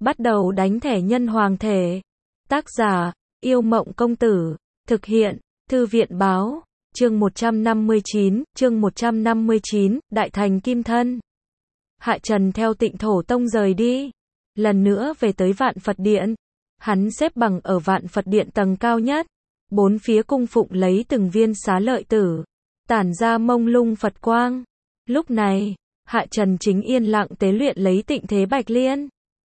Bắt đầu đánh thẻ nhân hoàng thể. Tác giả, Yêu Mộng Công Tử. Thực hiện, Thư viện Báo. Chương 159, Đại Thành Kim Thân. Hạ Trần theo Tịnh Thổ Tông rời đi. Lần nữa về tới Vạn Phật Điện. Hắn xếp bằng ở Vạn Phật Điện tầng cao nhất. Bốn phía cung phụng lấy từng viên xá lợi tử. Tản ra mông lung Phật quang. Lúc này, Hạ Trần chính yên lặng tế luyện lấy Tịnh Thế Bạch Liên.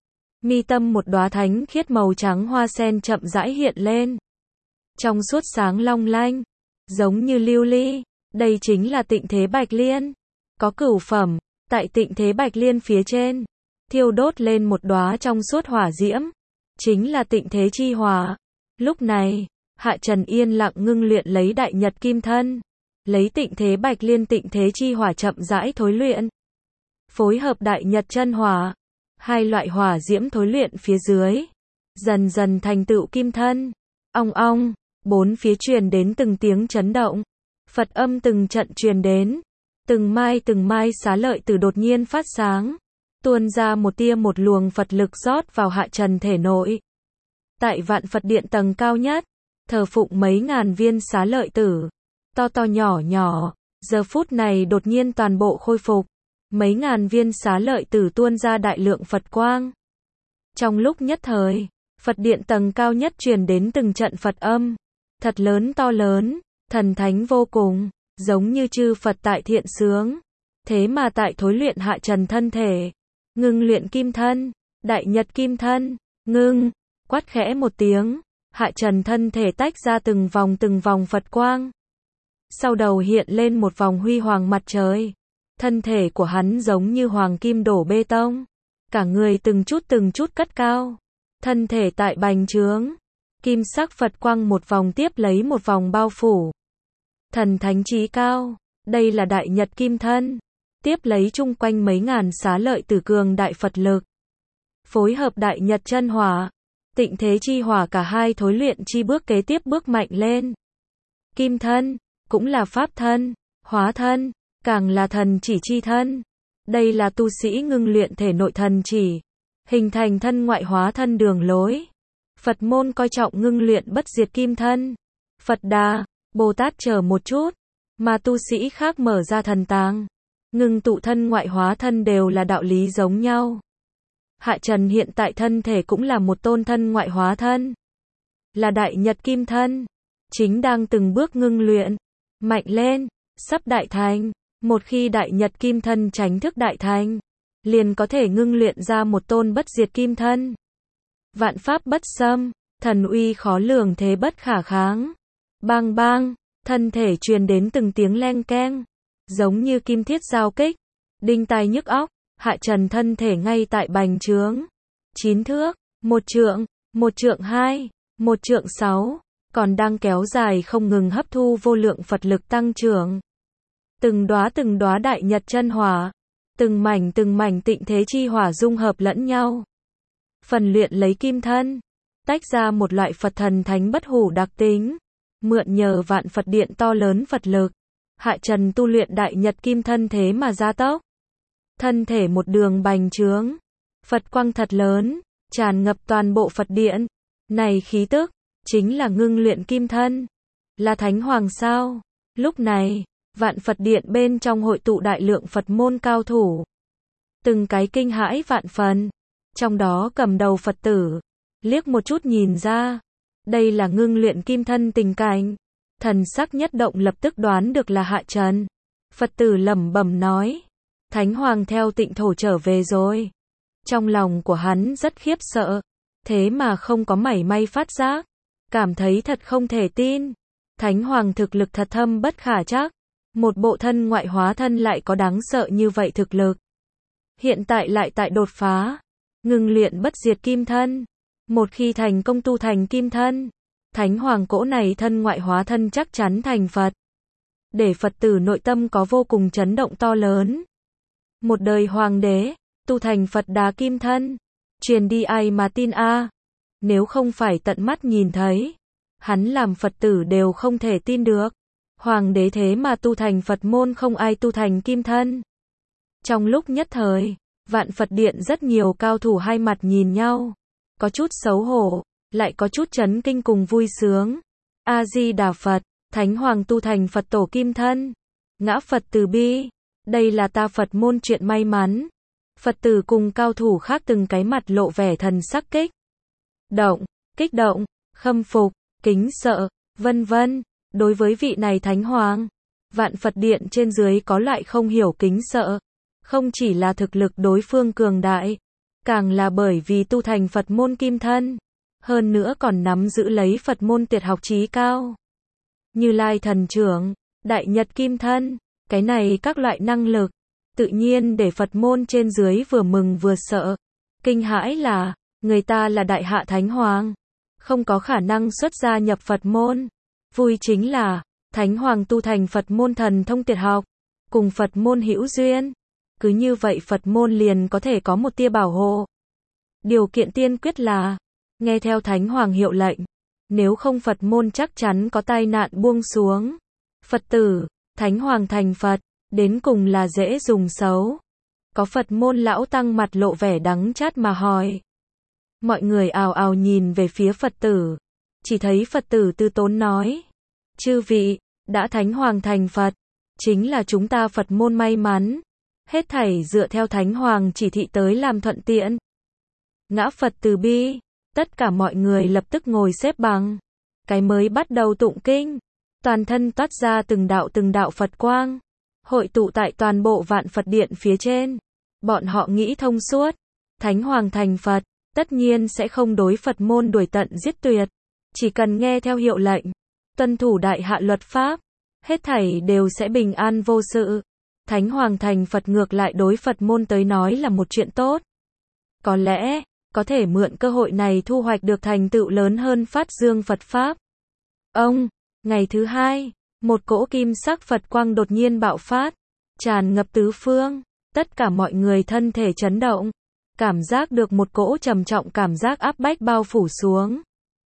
Mi tâm một đóa thánh khiết màu trắng hoa sen chậm rãi hiện lên. Trong suốt sáng long lanh, giống như lưu ly, đây chính là Tịnh Thế Bạch Liên. Có cửu phẩm, tại Tịnh Thế Bạch Liên phía trên, thiêu đốt lên một đóa trong suốt hỏa diễm, chính là Tịnh Thế Chi Hỏa. Lúc này, Hạ Trần yên lặng ngưng luyện lấy Đại Nhật Kim Thân, lấy Tịnh Thế Bạch Liên Tịnh Thế Chi Hỏa chậm rãi thối luyện. Phối hợp Đại Nhật Chân Hỏa, hai loại hỏa diễm thối luyện phía dưới, dần dần thành tựu kim thân. Ong ong, bốn phía truyền đến từng tiếng chấn động, Phật âm từng trận truyền đến, từng mai xá lợi tử đột nhiên phát sáng, tuôn ra một tia một luồng Phật lực rót vào Hạ Trần thể nội. Tại Vạn Phật Điện tầng cao nhất, thờ phụng mấy ngàn viên xá lợi tử, to to nhỏ nhỏ, giờ phút này đột nhiên toàn bộ khôi phục. Mấy ngàn viên xá lợi tử tuôn ra đại lượng Phật quang. Trong lúc nhất thời, Phật Điện tầng cao nhất truyền đến từng trận Phật âm, thật lớn to lớn, thần thánh vô cùng, giống như chư Phật tại thiện sướng. Thế mà tại thối luyện Hạ Trần thân thể, ngưng luyện kim thân, Đại Nhật Kim Thân, ngưng, quát khẽ một tiếng, Hạ Trần thân thể tách ra từng vòng Phật quang. Sau đầu hiện lên một vòng huy hoàng mặt trời. Thân thể của hắn giống như hoàng kim đổ bê tông, cả người từng chút cất cao, thân thể tại bành trướng, kim sắc Phật quang một vòng tiếp lấy một vòng bao phủ. Thần thánh trí cao, đây là Đại Nhật Kim Thân, tiếp lấy chung quanh mấy ngàn xá lợi tử cường đại Phật lực. Phối hợp Đại Nhật Chân Hỏa, Tịnh Thế Chi Hỏa cả hai thối luyện chi bước kế tiếp bước mạnh lên. Kim thân, cũng là pháp thân, hóa thân, càng là thần chỉ chi thân. Đây là tu sĩ ngưng luyện thể nội thần chỉ, hình thành thân ngoại hóa thân đường lối. Phật môn coi trọng ngưng luyện bất diệt kim thân. Phật Đà, Bồ Tát chờ một chút, mà tu sĩ khác mở ra thần tàng, ngưng tụ thân ngoại hóa thân đều là đạo lý giống nhau. Hạ Trần hiện tại thân thể cũng là một tôn thân ngoại hóa thân, là Đại Nhật Kim Thân, chính đang từng bước ngưng luyện, mạnh lên, sắp đại thành. Một khi Đại Nhật Kim Thân chánh thức đại thành, liền có thể ngưng luyện ra một tôn bất diệt kim thân. Vạn pháp bất xâm, thần uy khó lường thế bất khả kháng. Bang bang, thân thể truyền đến từng tiếng leng keng, giống như kim thiết giao kích, đinh tai nhức óc. Hạ Trần thân thể ngay tại bành trướng. 9 thước, 1 trượng 2, 1 trượng 6, còn đang kéo dài không ngừng hấp thu vô lượng Phật lực tăng trưởng. Từng đóa Đại Nhật Chân Hỏa, từng mảnh Tịnh Thế Chi Hỏa dung hợp lẫn nhau. Phần luyện lấy kim thân, tách ra một loại Phật thần thánh bất hủ đặc tính, mượn nhờ Vạn Phật Điện to lớn Phật lực, Hạ Trần tu luyện Đại Nhật Kim Thân thế mà gia tốc. Thân thể một đường bành trướng, Phật quang thật lớn, tràn ngập toàn bộ Phật Điện. Này khí tức, chính là ngưng luyện kim thân, là Thánh Hoàng sao? Lúc này, Vạn Phật Điện bên trong hội tụ đại lượng Phật môn cao thủ. Từng cái kinh hãi vạn phần. Trong đó cầm đầu Phật tử, liếc một chút nhìn ra, đây là ngưng luyện kim thân tình cảnh. Thần sắc nhất động lập tức đoán được là Hạ Trần. Phật tử lẩm bẩm nói, Thánh Hoàng theo Tịnh Thổ trở về rồi. Trong lòng của hắn rất khiếp sợ, thế mà không có mảy may phát giác, cảm thấy thật không thể tin. Thánh Hoàng thực lực thật thâm bất khả trắc. Một bộ thân ngoại hóa thân lại có đáng sợ như vậy thực lực. Hiện tại lại tại đột phá, ngưng luyện bất diệt kim thân. Một khi thành công tu thành kim thân, Thánh Hoàng cỗ này thân ngoại hóa thân chắc chắn thành Phật. Để Phật tử nội tâm có vô cùng chấn động to lớn. Một đời Hoàng đế, tu thành Phật Đà Kim Thân, truyền đi ai mà tin a? Nếu không phải tận mắt nhìn thấy, hắn làm Phật tử đều không thể tin được. Hoàng đế thế mà tu thành Phật môn không ai tu thành kim thân. Trong lúc nhất thời, Vạn Phật Điện rất nhiều cao thủ hai mặt nhìn nhau, có chút xấu hổ, lại có chút chấn kinh cùng vui sướng. A Di Đà Phật, Thánh Hoàng tu thành Phật tổ kim thân, ngã Phật từ bi, đây là ta Phật môn chuyện may mắn. Phật tử cùng cao thủ khác từng cái mặt lộ vẻ thần sắc kích động, khâm phục, kính sợ, vân vân. Đối với vị này Thánh Hoàng, Vạn Phật Điện trên dưới có loại không hiểu kính sợ, không chỉ là thực lực đối phương cường đại, càng là bởi vì tu thành Phật môn kim thân, hơn nữa còn nắm giữ lấy Phật môn tuyệt học chí cao. Như Lai thần trưởng, Đại Nhật kim thân, cái này các loại năng lực, tự nhiên để Phật môn trên dưới vừa mừng vừa sợ. Kinh hãi là, người ta là Đại Hạ Thánh Hoàng, không có khả năng xuất gia nhập Phật môn. Vui chính là, Thánh Hoàng tu thành Phật môn thần thông tuyệt học, cùng Phật môn hữu duyên. Cứ như vậy Phật môn liền có thể có một tia bảo hộ. Điều kiện tiên quyết là, nghe theo Thánh Hoàng hiệu lệnh, nếu không Phật môn chắc chắn có tai nạn buông xuống. Phật tử, Thánh Hoàng thành Phật, đến cùng là dễ dùng xấu. Có Phật môn lão tăng mặt lộ vẻ đắng chát mà hỏi. Mọi người ào ào nhìn về phía Phật tử, chỉ thấy Phật tử từ tốn nói. Chư vị, đã Thánh Hoàng thành Phật, chính là chúng ta Phật môn may mắn. Hết thảy dựa theo Thánh Hoàng chỉ thị tới làm thuận tiện. Ngã Phật từ bi, tất cả mọi người lập tức ngồi xếp bằng. Cái mới bắt đầu tụng kinh, toàn thân toát ra từng đạo Phật quang, hội tụ tại toàn bộ Vạn Phật Điện phía trên. Bọn họ nghĩ thông suốt, Thánh Hoàng thành Phật, tất nhiên sẽ không đối Phật môn đuổi tận giết tuyệt. Chỉ cần nghe theo hiệu lệnh, tuân thủ đại hạ luật pháp, hết thảy đều sẽ bình an vô sự. Thánh Hoàng thành Phật ngược lại đối Phật môn tới nói là một chuyện tốt. Có lẽ, có thể mượn cơ hội này thu hoạch được thành tựu lớn hơn phát dương Phật Pháp. Ngày thứ hai, một cỗ kim sắc Phật quang đột nhiên bạo phát, tràn ngập tứ phương, tất cả mọi người thân thể chấn động, cảm giác được một cỗ trầm trọng cảm giác áp bách bao phủ xuống.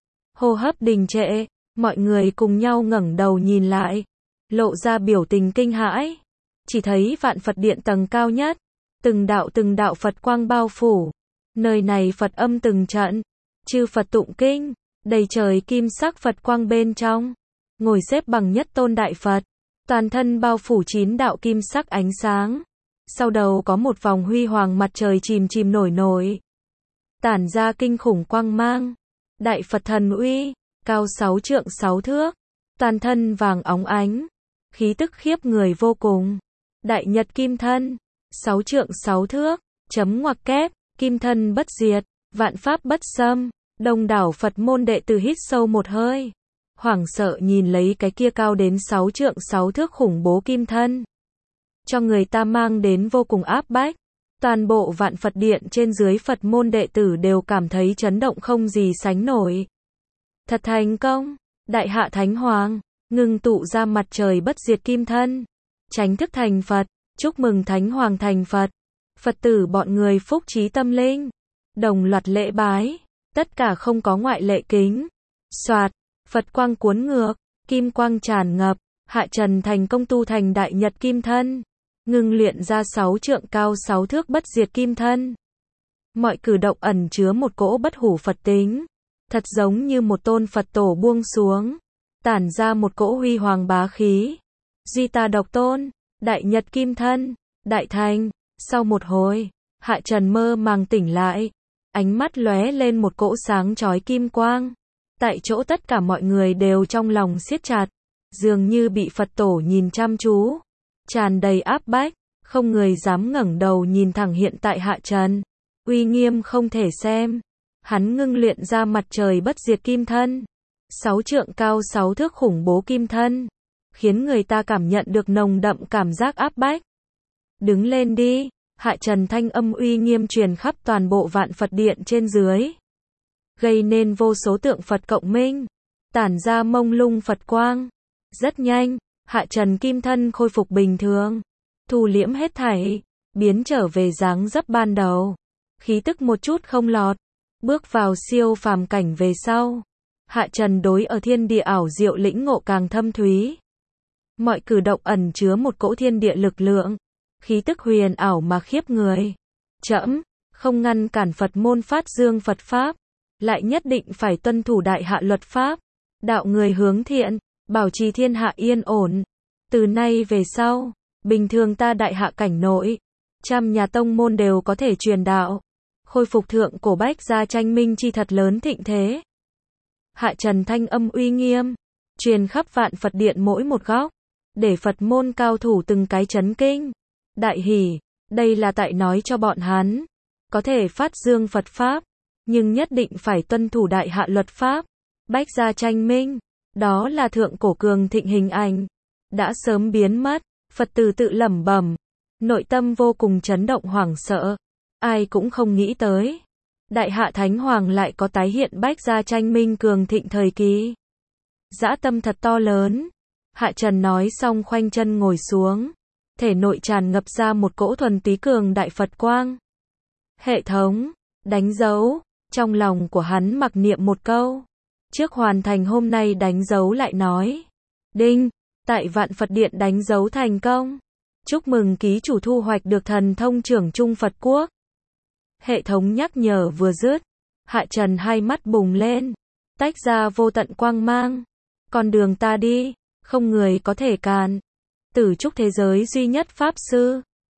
Hô hấp đình trệ, mọi người cùng nhau ngẩng đầu nhìn lại, lộ ra biểu tình kinh hãi. Chỉ thấy Vạn Phật Điện tầng cao nhất, từng đạo Phật quang bao phủ. Nơi này Phật âm từng trận, chư Phật tụng kinh, đầy trời kim sắc Phật quang bên trong. Ngồi xếp bằng nhất tôn Đại Phật, toàn thân bao phủ 9 đạo kim sắc ánh sáng. Sau đầu có một vòng huy hoàng mặt trời chìm nổi. Tản ra kinh khủng quang mang. Đại Phật thần uy, cao 6 trượng 6 thước, toàn thân vàng óng ánh, khí tức khiếp người vô cùng. Đại Nhật kim thân, 6 trượng 6 thước, chấm ngoặc kép, kim thân bất diệt, vạn pháp bất xâm. Đông đảo Phật môn đệ tử hít sâu một hơi, hoảng sợ nhìn lấy cái kia cao đến 6 trượng 6 thước khủng bố kim thân. Cho người ta mang đến vô cùng áp bách. Toàn bộ Vạn Phật Điện trên dưới Phật môn đệ tử đều cảm thấy chấn động không gì sánh nổi. Thật thành công, Đại Hạ Thánh Hoàng, ngưng tụ ra mặt trời bất diệt kim thân, chánh thức thành Phật, chúc mừng Thánh Hoàng thành Phật. Phật tử bọn người phúc trí tâm linh, đồng loạt lễ bái, tất cả không có ngoại lệ kính. Soạt, Phật quang cuốn ngược, kim quang tràn ngập, Hạ Trần thành công tu thành Đại Nhật kim thân, ngưng luyện ra 6 trượng cao 6 thước bất diệt kim thân. Mọi cử động ẩn chứa một cỗ bất hủ Phật tính, thật giống như một tôn Phật tổ buông xuống, tản ra một cỗ huy hoàng bá khí. Duy ta độc tôn, Đại Nhật kim thân, đại thành. Sau một hồi, Hạ Trần mơ màng tỉnh lại, ánh mắt lóe lên một cỗ sáng chói kim quang. Tại chỗ tất cả mọi người đều trong lòng siết chặt, dường như bị Phật tổ nhìn chăm chú, tràn đầy áp bách, không người dám ngẩng đầu nhìn thẳng hiện tại Hạ Trần, uy nghiêm không thể xem. Hắn ngưng luyện ra mặt trời bất diệt kim thân, 6 trượng cao 6 thước khủng bố kim thân, khiến người ta cảm nhận được nồng đậm cảm giác áp bách. Đứng lên đi, Hạ Trần thanh âm uy nghiêm truyền khắp toàn bộ Vạn Phật Điện trên dưới, gây nên vô số tượng Phật cộng minh, tản ra mông lung Phật quang. Rất nhanh, Hạ Trần kim thân khôi phục bình thường, thu liễm hết thảy, biến trở về dáng dấp ban đầu, khí tức một chút không lọt, bước vào siêu phàm cảnh về sau. Hạ Trần đối ở thiên địa ảo diệu lĩnh ngộ càng thâm thúy. Mọi cử động ẩn chứa một cỗ thiên địa lực lượng, khí tức huyền ảo mà khiếp người. Trẫm không ngăn cản Phật môn phát dương Phật Pháp, lại nhất định phải tuân thủ đại hạ luật pháp, đạo người hướng thiện, bảo trì thiên hạ yên ổn. Từ nay về sau, bình thường ta đại hạ cảnh nội, trăm nhà tông môn đều có thể truyền đạo, khôi phục thượng cổ bách gia tranh minh chi thật lớn thịnh thế. Hạ Trần thanh âm uy nghiêm, truyền khắp vạn Phật điện mỗi một góc, để Phật môn cao thủ từng cái chấn kinh. Đại hỉ, đây là tại nói cho bọn hắn, có thể phát dương Phật Pháp, nhưng nhất định phải tuân thủ đại hạ luật pháp, bách gia tranh minh, đó là thượng cổ cường thịnh hình ảnh, đã sớm biến mất. Phật tử tự lẩm bẩm, nội tâm vô cùng chấn động hoảng sợ, ai cũng không nghĩ tới. Đại hạ Thánh Hoàng lại có tái hiện bách gia tranh minh cường thịnh thời kỳ. Dã tâm thật to lớn. Hạ Trần nói xong khoanh chân ngồi xuống, thể nội tràn ngập ra một cỗ thuần túy cường đại Phật quang. Hệ thống, đánh dấu, trong lòng của hắn mặc niệm một câu. Trước hoàn thành hôm nay đánh dấu lại nói. Đinh, tại vạn Phật điện đánh dấu thành công. Chúc mừng ký chủ thu hoạch được thần thông trưởng trung Phật Quốc. Hệ thống nhắc nhở vừa dứt, Hạ Trần hai mắt bùng lên, tách ra vô tận quang mang. Con đường ta đi, không người có thể cản. Tử trúc thế giới duy nhất Pháp Sư,